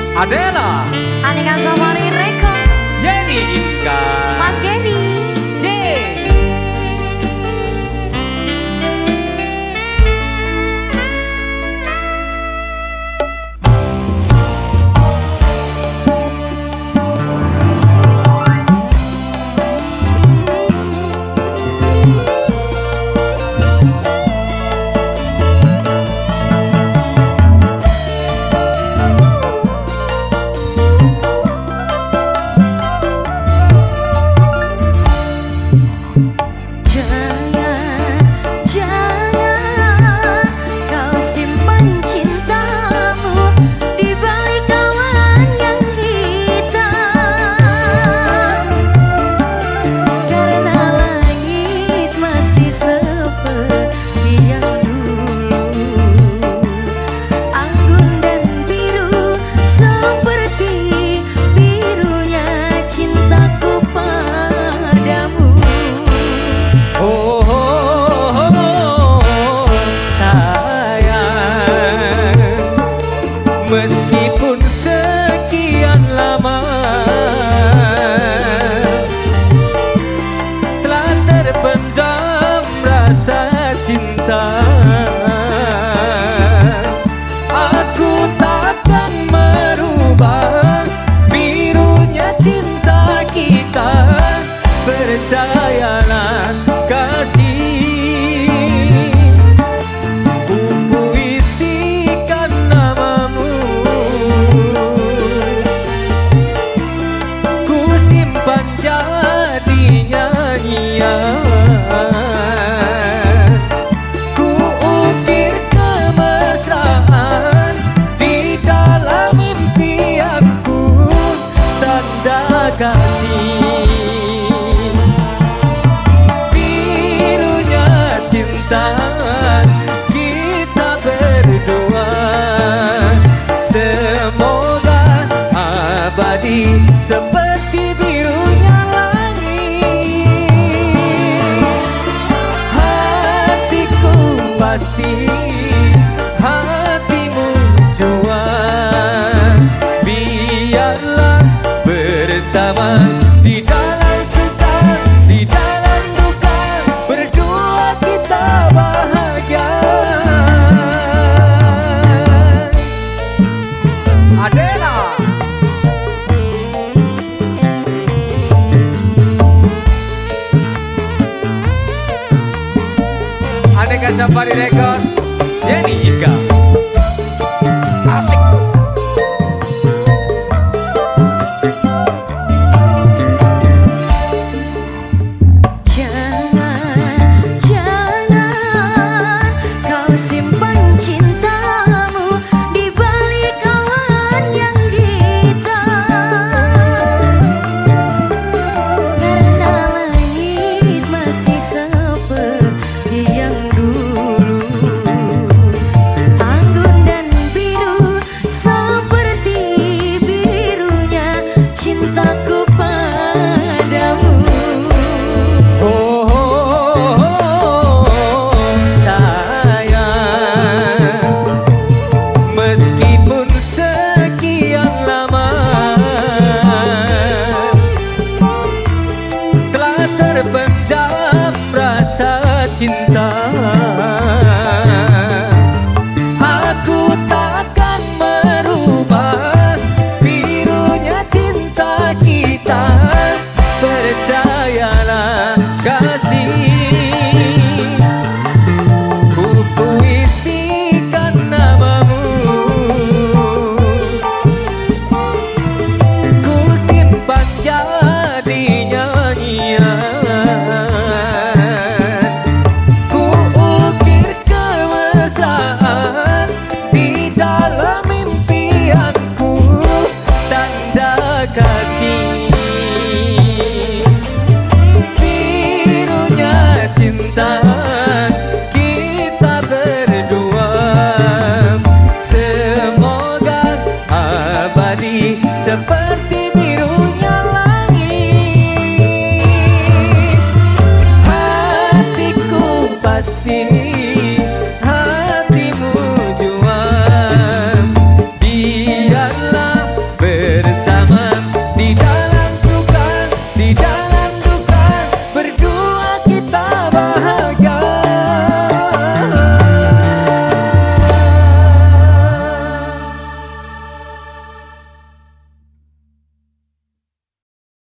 Adela, Aneka Safari Record, Yeni Ika, Mas Geri. Yeay. Meskipun sekian lama telah terpendam rasa cinta, aku takkan merubah birunya cinta kita. Percayalah kasih, ku ukir kemesraan di dalam impianku, tanda kasih, birunya cinta kita berdua, semoga abadi seperti birunya pasti hatimu jua. Biarlah bersama di dalam suka, di dalam duka, berdua kita bahagia. Adela, Aneka Safari Records, Yeni Ika. Asik. Jangan kau simpan cinta